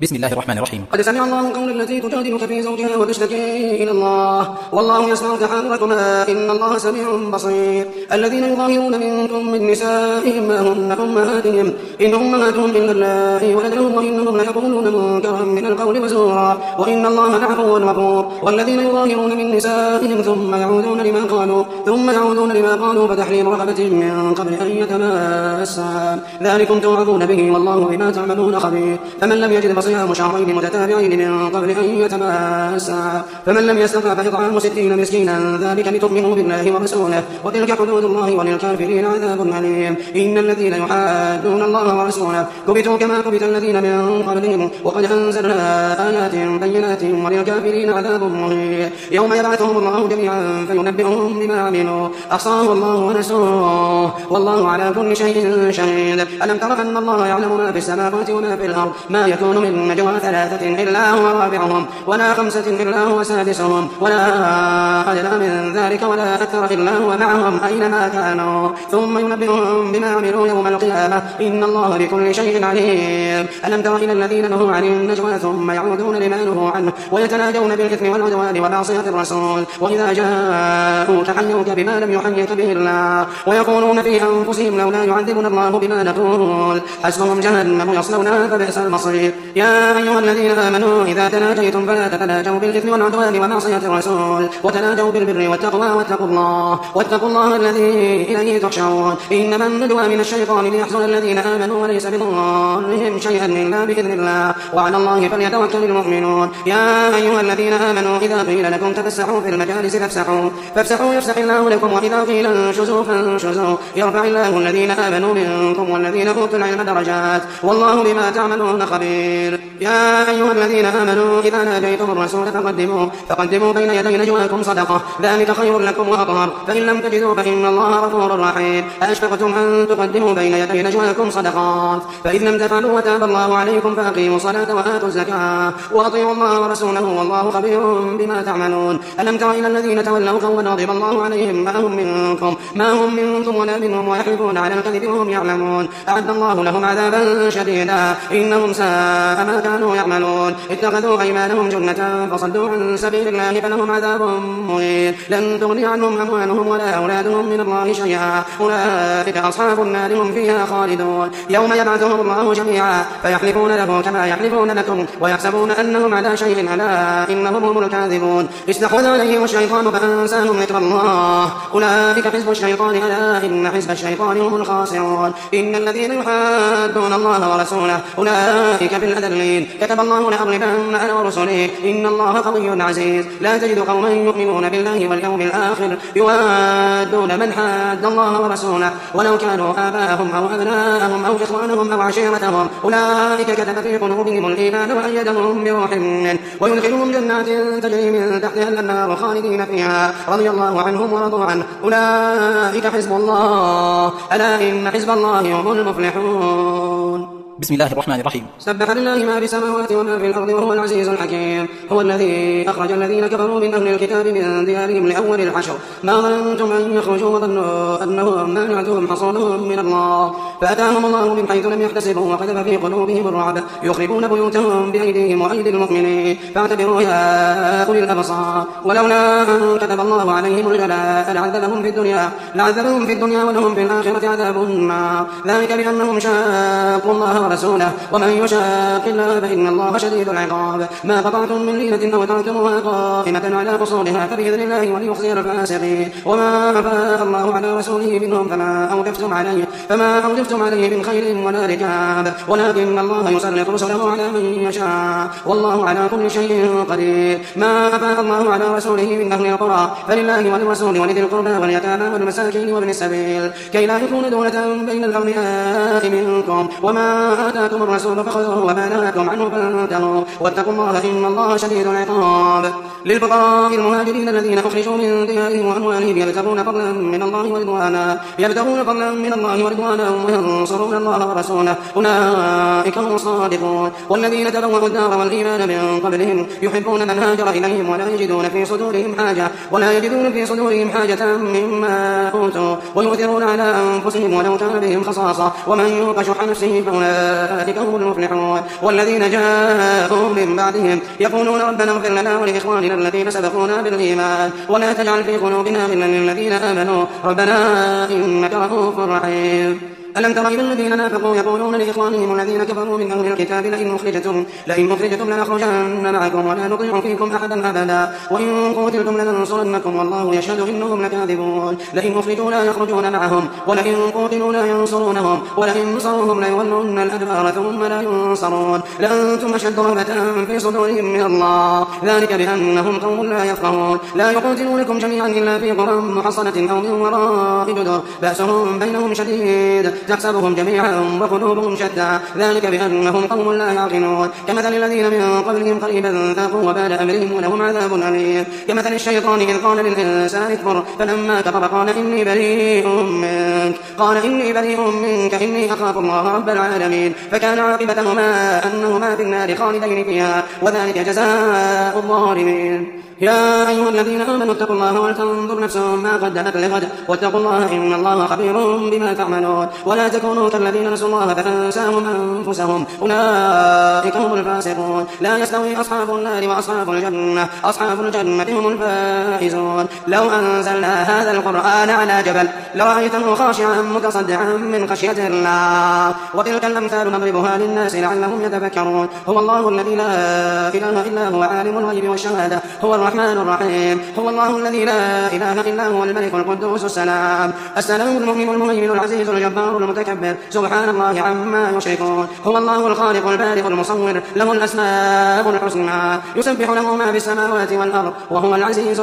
بسم الله الرحمن الرحيم. قد سمع الله قول التي تجادلك في زوجها وتشتكي إلى الله والله يسمع تحاوركما إن الله سميع بصير. الذين يظاهرون منكم من نسائهم ما هن أمهاتهم إن أمهاتهم إلا الله ولدهم وإنهم ليقولون منكرا من القول وزورا وإن الله لعفو غفور. والذين يظاهرون من نسائهم ثم يعودون لما قالوا فتحرير رقبة من قبل أن يتماسا ذلكم توعظون به والله بما تعملون خبير. فمن لم يجد فصيام شهرين متتابعين من قبل أن يتماسا فمن لم يستطع فإطعام 60 مسكينا ذلك لتؤمنوا بالله ورسوله وتلك حدود الله وللكافرين عذاب أليم. إن الذين يحادون الله ورسوله كبتوا كما كبت الذين من قبلهم وقد أنزلنا آيات بينات وللكافرين عذاب مهين. يوم يبعثهم الله جميعا فينبئهم بما عملوا أحصاه الله ونسوه والله على كل شيء شهيد. ألم تر أن الله يعلم ما في السماوات وما في الأرض ما يكون من نجوى 3 إلا هو رابعهم ولا 5 إلا هو سادسهم ولا أدنى من ذلك ولا أكثر إلا هو معهم أينما كانوا ثم ينبئهم بما عملوا يوم القيامة إن الله بكل شيء عليم. ألم تر إلى الذين نهوا عن النجوى ثم يعودون لما نهوا عنه ويتناجون بالإثم والعدوان ومعصية الرسول وإذا جاءوك حيوك بما لم يحيك به الله ويقولون في أنفسهم لولا يعذبنا الله بما نقول حسبهم جهنم يصلونها فبئس المصير. يا أيها الذين آمنوا إذا تناجيتم فلا تتناجوا بالإثم والعدوان ومعصية الرسول وتناجوا بالبر والتقوى واتقوا الله الذي إليه تحشرون. إنما النجوى من الشيطان ليحزن الذين آمنوا وليس بضارهم شيئا إلا بإذن الله وعلى الله فليتوكل المؤمنون. يا أيها الذين آمنوا إذا قيل لكم تفسحوا في المجالس فافسحوا يفسح الله لكم وإذا قيل انشزوا فانشزوا يرفع الله الذين آمنوا منكم والذين أوتوا العلم درجات والله بما تعملون خبير. يا أيها الذين آمنوا إذا ناجيتم الرسول فقدموا بين يدي نجواكم صدقة ذلك خير لكم وأطهر فإن لم تجدوا فإن الله غفور رحيم. أأشفقتم أن تقدموا بين يدي نجواكم صدقات فإذ لم تفعلوا وتاب الله عليكم فأقيموا الصلاة وآتوا الزكاة وأطيعوا الله ورسوله والله خبير بما تعملون. ألم تر إلى الذين تولوا قوما غضب الله عليهم ما هم منكم ولا منهم ويحلفون على الكذب وهم يعلمون أعد الله لهم عذابا شديدا إنهم ساء ما كانوا يعملون. اتخذوا أيمانهم جنة فصدوا عن سبيل الله فلهم عذاب مهين لن تغني عنهم أموالهم ولا أولادهم من الله شيئا أولئك أصحاب النار هم فيها خالدون. يوم يبعثهم الله جميعا فيحلفون له كما يحلفون لكم ويحسبون أنهم على شيء ألا إنهم هم الكاذبون. استحوذ عليهم الشيطان فأنساهم ذكر الله أولئك حزب الشيطان ألا إن حزب الشيطان هم الخاسرون. إن الذين يحادون الله ورسوله أولئك في الأذلين كتب الله لأغلبن أنا ورسلي إن الله قوي عزيز. لا تجد قوما يؤمنون بالله واليوم الآخر يوادون من حاد الله ورسوله ولو كانوا آباءهم أو أبناءهم أو إخوانهم أو عشيرتهم أولئك كتب في قلوبهم الإيمان وأيدهم بروح منه ويدخلهم جنات تجري من تحتها الأنهار خالدين فيها رضي الله عنهم ورضوا عنه أولئك حزب الله ألا إن حزب الله هم المفلحون. بسم الله الرحمن الرحيم. سبح لله ما في السماوات وما في الأرض وهو العزيز الحكيم. هو الذي أخرج الذين كفروا من أهل الكتاب من ديارهم لأول الحشر ما ظننتم أن يخرجوا وظنوا أنهم مانعتهم حصونهم من الله فأتاهم الله من حيث لم يحتسبوا وقذف في قلوبهم الرعب يخربون بيوتهم بأيديهم وأيدي المؤمنين فاعتبروا يا أولي الأبصار. ولولا أن كتب الله عليهم الجلاء لعذبهم في الدنيا ولهم في الآخرة عذاب النار ذلك بأنهم شاقوا الله ورسوله ومن يشاق الله فإن الله شديد العقاب. ما قطعتم من لينة أو تركتموها قائمة على أصولها فبإذن الله وليخزي الفاسقين. وما أفاء الله على رسوله منهم فما أوجفتم عليه من خيل ولا ركاب ولكن الله يسلط رسله على من يشاء والله على كل شيء قدير. ما أفاء الله على رسوله من أهل القرى فلله وللرسول ولذي القربى واليتامى والمساكين وابن السبيل كي لا يكون دولة بين الأغنياء منكم وما آتاكم الرسول فخذوه وما نهاكم عنه فانتهوا واتقوا الله إن الله شديد العقاب. للفقراء المهاجرين الذين أخرجوا من ديارهم وأموالهم يبتغون فضلا من الله ورضوانا وينصرون الله ورسوله أولئك هم الصادقون. والذين تبوأوا الدار والإيمان من قبلهم يحبون من هاجر إليهم ولا يجدون في صدورهم حاجة مما أوتوا ويؤثرون على أنفسهم ولو كان بهم خصاصة ومن يوق شح نفسه فأولئك أولئك هم المفلحون. والذين جاءوا من بعدهم يقولون ربنا اغفر لنا ولإخواننا الذين سبقونا بالإيمان ولا تجعل في قلوبنا غلا للذين آمنوا ربنا إنك رؤوف رحيم. ألم تر إلى الذين نافقوا يقولون لإخوانهم الذين كفروا من أهل الكتاب لئن أخرجتم لنخرجن معكم ولا نطيع فيكم أحدا أبدا وإن قتلتم لننصرنكم والله يشهد إنهم لكاذبون. لئن أخرجوا لا يخرجون معهم ولئن قتلوا لا ينصرونهم ولئن نصروهم ليولون الأدبار ثم لا ينصرون لأنتم أشد رهبة في صدورهم من الله ذلك بأنهم قوم لا يفقهون. لا يقاتلونكم جميعا إلا في قرى محصنة أو من وراء جدر بأسهم بينهم شديد تحسبهم جميعا وقلوبهم شتى ذلك بأنهم قوم لا يعقلون. كمثل الذين من قبلهم قريبا ذاقوا وبال أمرهم ولهم عذاب أليم. كمثل الشيطان إذ قال للإنسان اكفر فلما كفر قال إني بريء منك إني أخاف الله رب العالمين فكان عاقبتهما أنهما في النار خالدين فيها وذلك جزاء الظالمين. يا أيها الذين آمنوا اتقوا الله ولتنظر نفس ما قدمت لغد واتقوا الله إن الله خبير بما تعملون. ولا تكونوا كالذين نسوا الله فأنساهم أنفسهم أولئك هم الفاسقون. لا يستوي أصحاب النار وأصحاب الجنة أصحاب الجنة هم الفائزون. لو أنزلنا هذا القرآن على جبل لرأيته خاشعا متصدعا من خشية الله وتلك الأمثال نضربها للناس لعلهم يتفكرون. هو الله الذي لا إله إلا هو عالم الغيب والشهادة هو الرحمن الرحيم. هو الله الذي لا إله إلا هو الملك القدوس السلام المؤمن المهيمن العزيز الجبار المتكبر سبحان الله عما يشركون. هو الله الخالق البارئ المصور له الأسماء الحسنى يسبح له ما في السماوات والأرض وهو العزيز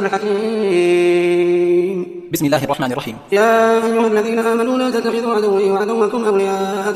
الحكيم. بسم الله الرحمن الرحيم. يا أيها الذين آمنوا لا تتخذوا عدوي وعدوكم أولياء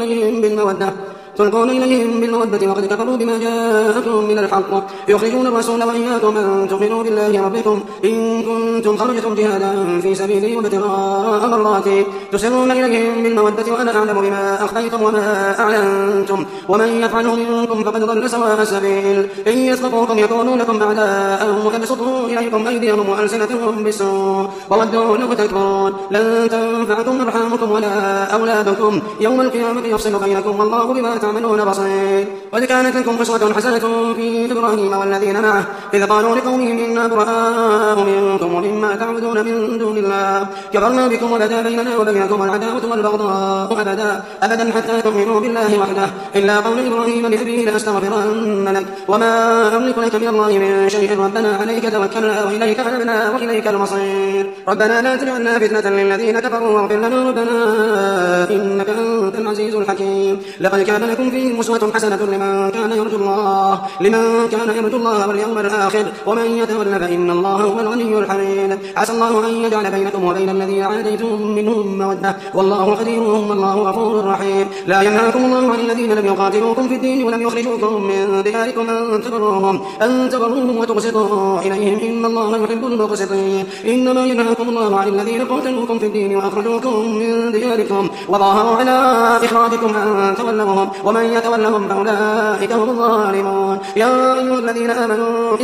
تلقون إليهم بالمودة وقد كفروا بما جاءكم من الحق يخرجون الرسول وإياكم أن تؤمنوا بالله ربكم إن كنتم خرجتم جهادا في سبيلي وابتغاء مرضاتي تسرون إليهم بالمودة وأنا أعلم بما أخفيتم وما أعلنتم ومن يفعله منكم فقد ضل سواء السبيل. إن يثقفوكم يكونوا لكم أعداء ويبسطوا إليكم أيديهم وألسنتهم بالسوء وودوا لو تكفرون. لن تنفعكم أرحامكم ولا أولادكم يوم القيامة يفصل بينكم والله بما تعملون بصير. قد كانت لكم أسوة حسنة في إبراهيم والذين معه إذ قالوا لقومهم إنا براء منكم ومما تعبدون من دون الله كفرنا بكم وبدا بيننا وبينكم العداوة والبغضاء أبدا حتى تؤمنوا بالله وحده إلا قول إبراهيم لأبيه لأستغفرن لك وما أملك لك من الله من شيء ربنا عليك توكلنا وإليك أنبنا وإليك المصير. ربنا لا تجعلنا فتنة للذين كفروا واغفر لنا ربنا إنك أنت العزيز الحكيم. لقد كان لكم فيهم أسوة حسنة لمن كان يرجو الله واليوم الآخر ومن يتول فإن الله هو الغني الحميد. عسى الله أن يجعل بينكم وبين الذين عاديتم منهم مودة والله قدير والله غفور رحيم. لا ينهاكم الله عن الذين لم يقاتلوكم في الدين ولم يخرجوكم من دياركم أن تبروهم وتقسطوا إليهم إن الله يحب المقسطين. إنما ينهاكم الله عن الذين قاتلوكم في الدين وأخرجوكم من دياركم وظاهروا على إخراجكم أن تولوهم ومن يتولهم فأولئك هم الظالمون. يا أيها الذين آمنوا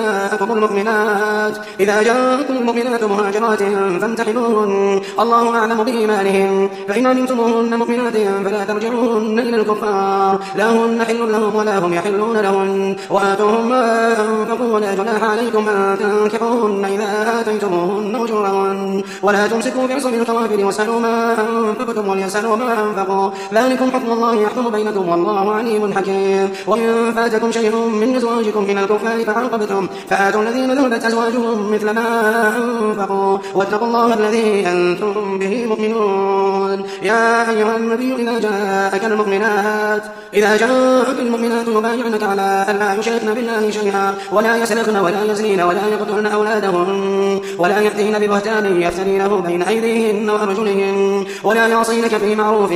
إذا جاءكم المؤمنات مهاجرات فامتحنوهن الله أعلم بإيمانهن فإن علمتموهن مؤمنات فلا ترجعوهن إلى الكفار لا هن حل لهم ولا هم يحلون لهن وآتوهم ما أنفقوا ولا جناح عليكم أن تنكحوهن إذا آتيتموهن أجورهن ولا تمسكوا بعصم الكوافر واسألوا ما أنفقتم وليسألوا ما أنفقوا ذلكم حكم الله يحكم بينكم والله عليم حكيم. وإن فاتكم شيء من أزواجكم من الكفار فعاقبتم فآتوا الذين ذهبت أزواجهم مثل ما أنفقوا واتقوا الله الذي أنتم به مؤمنون. يا أيها النبي إذا جاءك المؤمنات يبايعنك على أن لا يشركن بالله شيئا ولا يسرقن ولا يزنين ولا يقتلن أولادهن ولا يأتين ببهتان يفترينه بين أيديهن وأرجلهن ولا يعصينك في معروف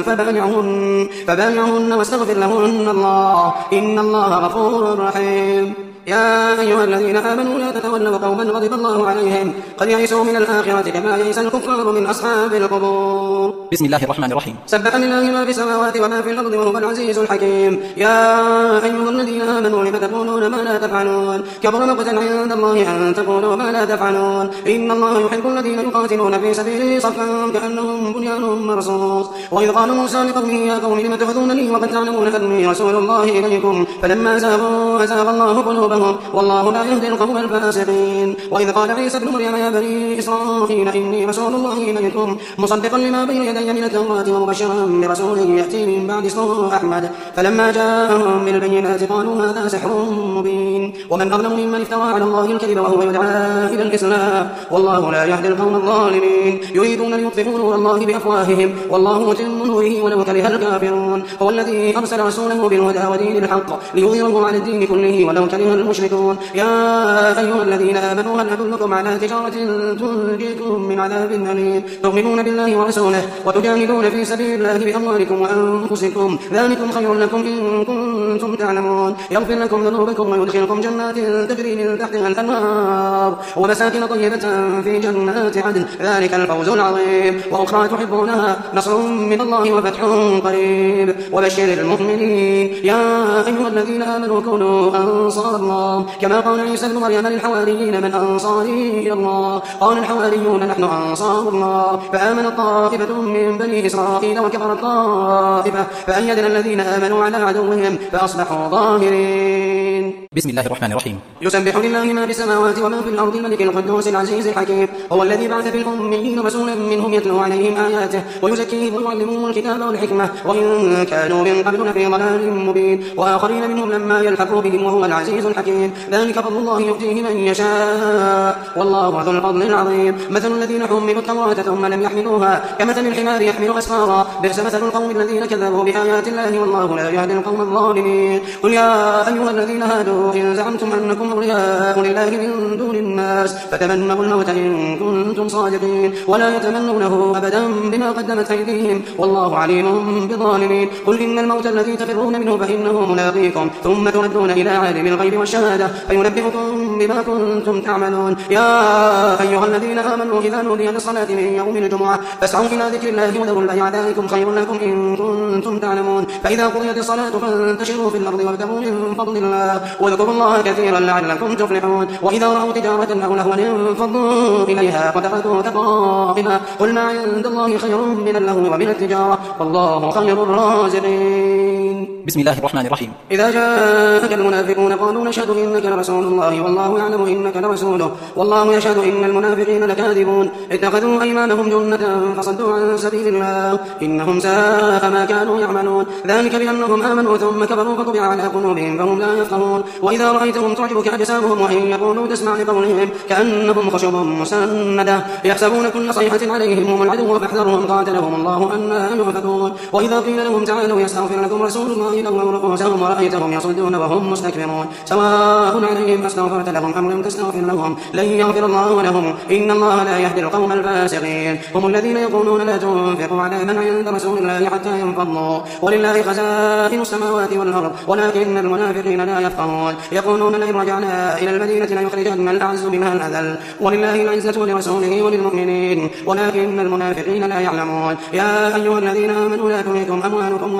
فبايعهن واستغفر لهن الله إن الله غفور رحيم. يا أيها الذين آمنوا لا تتولوا قوما غضب الله عليهم قد يئسوا من الآخرة كما يئس الكفار من أصحاب القبور. بسم الله الرحمن الرحيم. سبح لله ما في السماوات وما في الأرض وهو العزيز الحكيم. يا أيها الذين آمنوا لم تقولون ما لا تفعلون كبر مقتا عند الله أن تقولوا ما لا تفعلون إن الله يحب الذين يقاتلون في سبيله صفا كأنهم بنيان مرصوص وإذ قال موسى لقومه يا قوم لم تؤذونني وقد تعلمون أني رسول الله إليكم فلما زاغوا أزاغ الله قلوبهم والله لا يهدي القوم الفاسقين وإذ قال عيسى ابن مريم يا بني إسرائيل إني رسول الله إليكم مصدقا لما بين يدي من التوراة ومبشرا برسول يأتي من بعد اسمه أحمد فلما جاءهم بالبينات قالوا هذا سحر مبين ومن أظلم ممن افترى على الله الكذب وهو يدعى إلى الإسلام والله لا يهدي القوم الظالمين يريدون أن يطفئوا نور الله بأفواههم والله متم نوره ولو كره الكافرون هو الذي أرسل رسوله بالهدى ودين الحق ليظهره على الدين كله ولو كره المشركون يا أيها الذين آمنوا هل أدلكم على تجارة تنجيكم من عذاب أليم تؤمنون بالله ورسوله وتجاهدون في سبيل الله بأموالكم وأنفسكم ذلكم خير لكم إن كنتم تعلمون يغفر لكم ذنوبكم ويدخلكم جنات تجري من تحتها الأنهار ومساكن طيبة في جنات عدن ذلك الفوز العظيم وأخرى تحبونها نصر من الله وفتح قريب وبشر المؤمنين يا أيها الذين آمنوا كونوا أنصار الله كما قال عيسى ابن مريم للحواريين من أنصاري إلى الله قال الحواريون نحن أنصار الله فآمنت طائفة من بني إسرائيل وكفرت طائفة فأيدنا الذين آمنوا على عدوهم فأصبحوا ظاهرين بسم الله الرحمن الرحيم يسبح لله ما في السماوات وما في الأرض الملك القدوس العزيز الحكيم هو الذي بعث في الأميين رسولا منهم يتلو عليهم آياته ويزكيهم ويعلمهم الكتاب والحكمة وإن كانوا من قبل لفي ضلال مبين وآخرين منهم لما يلحقوا بهم وهو العزيز الحكيم ذلك فضل الله يؤتيه من يشاء والله ذو الفضل العظيم مثل الذين حملوا التوراة ثم لم يحملوها كمثل الحمار يحمل أسفارا بئس مثل القوم الذين كذبوا بآيات الله والله لا يهدي القوم الظالمين قل يا أيها الذين هادوا إن زعمتم أنكم أولياء لله من دون الناس فتمنوا الموت إن كنتم صادقين ولا يتمنونه أبدا بما قدمت أيديهم والله عليم بالظالمين قل إن الموت الذي تفرون منه فإنه ملاقيكم ثم تردون إلى عالم الغيب والشهادة فينبئكم بما كنتم تعملون يا أيها الذين آمنوا إذا نودي للصلاة من يوم الجمعة فاسعوا إلى ذكر الله وذروا البيع ذلكم خير لكم إن كنتم تعلمون فإذا قضيت الصلاة فانتشروا في الأرض وابتغوا من فضل الله واذكروا الله كثيرا لعلكم تفلحون وإذا رأوا تجارة أو لهوا انفضوا إليها وتركوك قائما قل ما عند الله خير من اللهو ومن التجارة والله خير الرازقين بسم الله الرحمن الرحيم إذا جاءك المنافقون قالوا نشهد إنك لرسول الله والله يعلم إنك لرسوله والله يشهد إن المنافقين لكاذبون اتخذوا أيمانهم جنة فصدوا عن سبيل الله إنهم ساء ما كانوا يعملون ذلك بأنهم آمنوا ثم كفروا فطبع على قلوبهم فهم لا يفقهون وإذا رأيتهم تعجبك أجسامهم وإن يقولوا تسمع لقولهم كأنهم خشب مسندة يحسبون كل صيحة عليهم هم العدو فاحذرهم قاتلهم الله أنى يؤفكون وإذا قيل لهم تعالوا يستغفر لكم رسول الله لووا رؤوسهم ورأيتهم يصدون وهم مستكبرون سواء عليهم أستغفرت لهم أم لم تستغفر لهم لن يغفر الله لهم إن الله لا يهدي القوم الفاسقين هم الذين يقولون لا تنفقوا على من عند رسول الله حتى ينفضوا ولله خزائن السماوات والأرض ولكن المنافقين لا يفقهون يقولون لئن رجعنا إلى المدينة ليخرجن الأعز منها الأذل ولله العزة ولرسوله وللمؤمنين ولكن المنافقين لا يعلمون يا أيها الذين آمنوا لا تلهكم أموالكم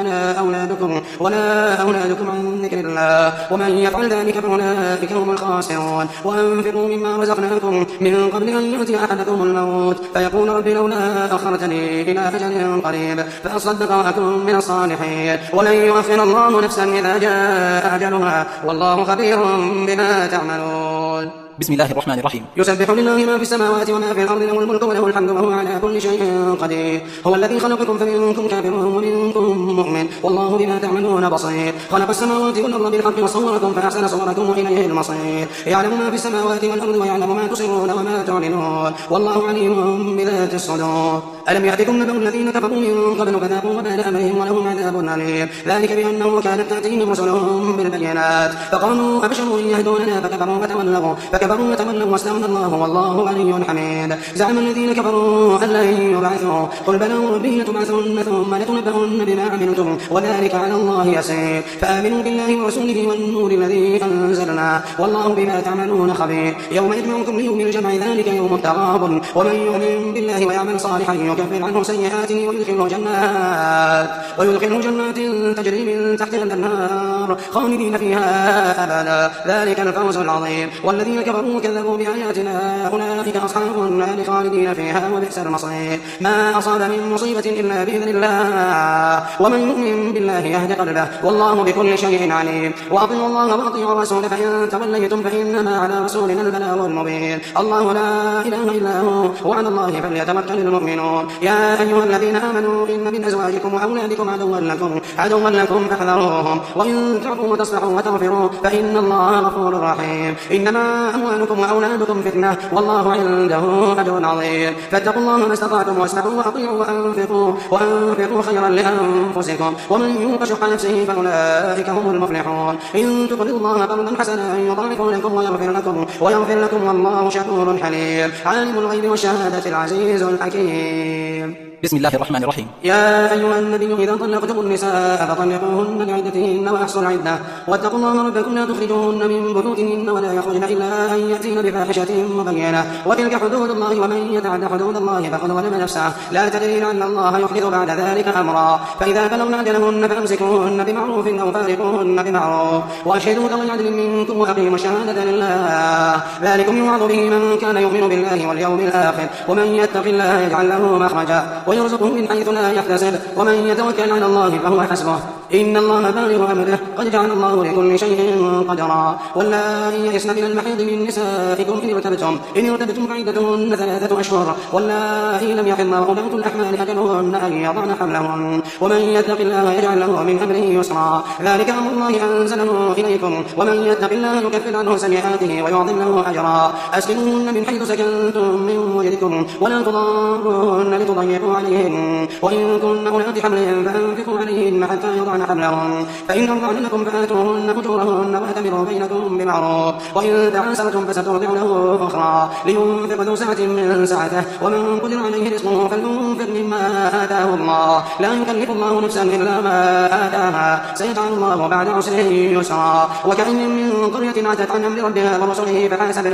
ولا أولادكم عن ذكر الله ومن يفعل ذلك فأولئك هم الخاسرون وأنفقوا مما رزقناكم من قبل أن يأتي أحدكم الموت فيقول رب لولا أخرتني إلى أجل قريب فأصدق وأكن من الصالحين ولن يؤخر الله نفسا إذا جاء أجلها والله خبير بما تعملون بسم الله الرحمن الرحيم يسبح لله ما في السماوات وما في الأرض له الملك وله الحمد وهو على كل شيء قدير هو الذي خلقكم فمنكم كافر ومنكم مؤمن والله بما تعملون بصير خلق السماوات والأرض بالحق وصوركم فأحسن صوركم وإليه المصير يعلم ما في السماوات والأرض ويعلم ما تسرون وما تعلنون والله عليم بذات الصدور ألم يأتكم نبأ الذين كفروا من قبل فذاقوا وبال أمرهم ولهم عذاب أليم ذلك بأنه كانت تأتيهم رسلهم بالبينات فقالوا أبشر يهدوننا فكفروا فكفروا وتولوا واستغنى الله والله غني حميد. زعم الذين كفروا أن لن يبعثوا قل بلى وربي لتبعثن ثم لتنبؤن بما عملتم وذلك على الله يسير. فآمنوا بالله ورسوله والنور الذي أنزلنا والله بما تعملون خبير. يوم يجمعكم ليوم الجمع ذلك يوم التغابن ومن يؤمن بالله ويعمل صالحا يكفر عنه سيئاته ويدخله جنات تجري من تحتها الأنهار خالدين فيها أبدا ذلك الفوز العظيم. والذين كفروا وكذبوا بآياتنا أولئك أصحاب النار خالدين فيها وبئس المصير. ما أصاب من مصيبة إلا بإذن الله ومن يؤمن بالله يهد قلبه والله بكل شيء عليم. وأطيعوا الله وأطيعوا الرسول فإن توليتم فإنما على رسولنا البلاغ المبين. الله لا إله إلا هو وعلى الله فليتوكل المؤمنون. يا أيها الذين آمنوا إن من أزواجكم وأولادكم عدوا لكم فاحذروهم وإن تعفوا وتصفحوا وتغفروا فإن الله غفور رحيم. إنما أموالكم وأولادكم فتنة والله عنده أجر عظيم. فاتقوا الله ما استطعتم واسمعوا وأطيعوا وأنفقوا خيرا لأنفسكم ومن يوق شح نفسه فأولئك هم المفلحون. إن تقرضوا الله قرضا حسنا يضاعفه لكم ويغفر لكم والله شكور حليم. عالم الغيب والشهادة العزيز الحكيم. بسم الله الرحمن الرحيم. يا أيها النبي إذا طلقتم النساء فطلقوهن لعدتهن وأحصوا العدة واتقوا الله ربكم لا تخرجوهن من بيوتهن ولا يخرجن إلا أن يأتين بفاحشة مبينة وتلك حدود الله ومن يتعد حدود الله فقد ظلم نفسه لا تدري لعل الله يحدث بعد ذلك أمرا. فإذا بلغن أجلهن فأمسكوهن بمعروف أو فارقوهن بمعروف وأشهدوا ذوي عدل منكم وأقيموا الشهادة لله ذلكم يوعظ به من كان يؤمن بالله واليوم الآخر ومن يتق الله يجعل له مخرجا ويرزقه من حيث لا يحتسب ومن يتوكل على الله فهو حسبه إن الله بالغ أمره قد جعل الله لكل شيء قدرا. واللائي يئسن من المحيض من نسائكم إن ارتبتم فعدتهن 3 أشهر واللائي لم يحضن وأولاة الأحمال أجلهن أن يضعن حملهن ومن يتق الله يجعل له من أمره يسرا ذلك أمر الله أنزله إليكم ومن يتق الله يكفر عنه سيئاته ويعظم له أجرا. أسكنوهن من حيث سكنتم من وجدكم ولا تضاروهن لتضيقوا عليهن وإن كن أولاد حمل فأنفقوا عليهن حتى يضعن حملهن فإن أرضعن لكم فآتوهن أجورهن واعتمروا بينكم بمعروف وإن تعاسرتم فسترضع له أخرى لينفق ذو سعة من سعته ومن قدر عليه رزقه فلينفق مما آتاه الله لا يكلف الله نفسا إلا ما آتاها سيجعل الله بعد عسر يسرا. وكأين من قرية عتت عن أمر ربها ورسله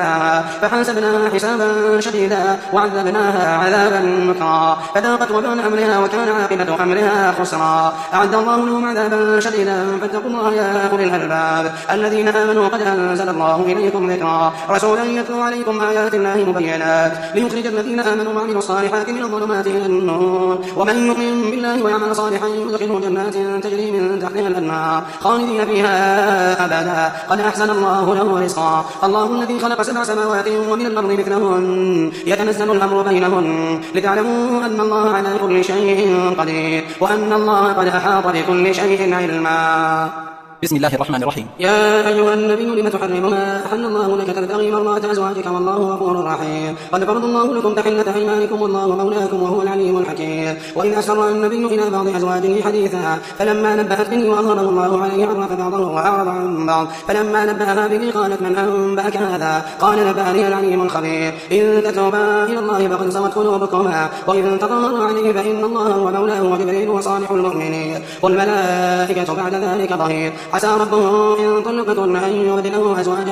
فحاسبناها حسابا شديدا وعذبناها عذابا نكرا فذاقت وبال أمرها وكان عاقبة أمرها خسرا. أعد الله لهم عذابا شديدا فاتقوا الله يا أولي الألباب الذين آمنوا قد أنزل الله إليكم ذكرا رسولا يتلو عليكم آيات الله مبينات ليخرج الذين آمنوا وعملوا الصالحات من الظلمات إلى النور ومن يؤمن بالله ويعمل صالحا يدخله جنات تجري من تحتها الأنهار خالدين فيها أبدا قد أحسن الله له رزقا. الله الذي خلق 7 سماوات ومن الأرض مثلهن يتنزل الأمر بينهن لتعلموا أن الله على كل شيء قدير وأن الله قد أحاط بكل شيء علما. بسم الله الرحمن الرحيم. يا أيها النبي لم تحرم ما أحل الله لك تبتغي مرضات أزواجك والله غفور رحيم. قد فرض الله لكم تحلة أيمانكم والله مولاكم وهو العليم الحكيم. وإذ أسر النبي إلى بعض أزواجه حديثا فلما نبأت به وأظهره الله عليه عرف بعضه وأعرض عن بعض فلما نبأها به قالت من أنبأك هذا قال نبأني العليم الخبير. إن تتوبا إلى الله فقد صغت قلوبكما وإن تظاهروا عليه فإن الله هو مولاه وجبريل وصالح المؤمنين والملائكة بعد ذلك ظهير. عسى ربه إن طلقتن أن يبدله أزواجا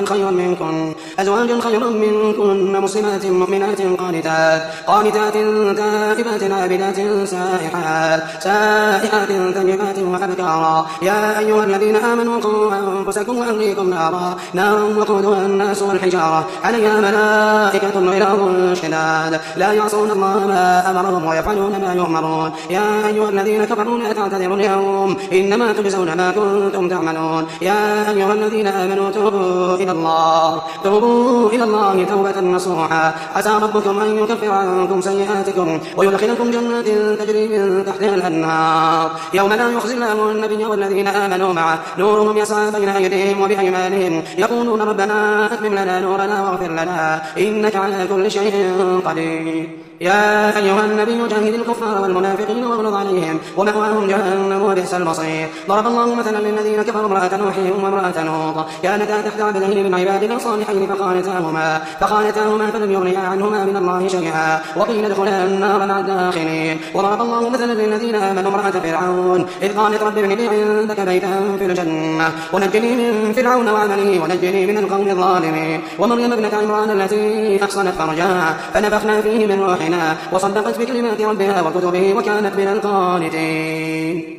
خيرا منكن مسلمات مؤمنات قانتات تائبات عابدات سائحات طيبات وأبكارا. يا أيها الذين آمنوا قوا أنفسكم وأهليكم نارا وقودها الناس والحجارة عليها ملائكة غلاظ شداد لا يعصون الله ما أمرهم ويفعلون ما يؤمرون. يا أيها الذين كفروا لا تعتذروا اليوم إنما تجزون ما كنتم تعملون. يا أيها الذين آمنوا توبوا إلى الله توبة نصوحا عسى ربكم أن يكفر عنكم سيئاتكم ويدخلكم جنات تجري من تحتها الأنهار يوم لا يخزي الله النبي والذين آمنوا معه نورهم يسعى بين أيديهم وبأيمانهم يقولون ربنا أتمم لنا نورنا واغفر لنا إنك على كل شيء قدير. يا أيها النبي جاهد الكفار والمنافقين واغلظ عليهم ومأواهم جهنم وبئس المصير. ضرب الله مثلا للذين كفروا امرأة نوح وامرأة لوط كانتا تحت عبدين من عبادنا صالحين فخانتاهما فلم يغنيا عنهما من الله شيئا وقيل ادخلا النار مع الداخلين. وضرب الله مثلا للذين آمنوا امرأة فرعون إذ قالت رب ابن لي عندك بيتا في الجنة ونجني من فرعون وعمله ونجني من القوم الظالمين. ومريم ابنة عمران التي أحصنت فرجها فنفخنا فيه من روحنا وصدقت بكلمات ربها وكتبه وكانت من القانتين.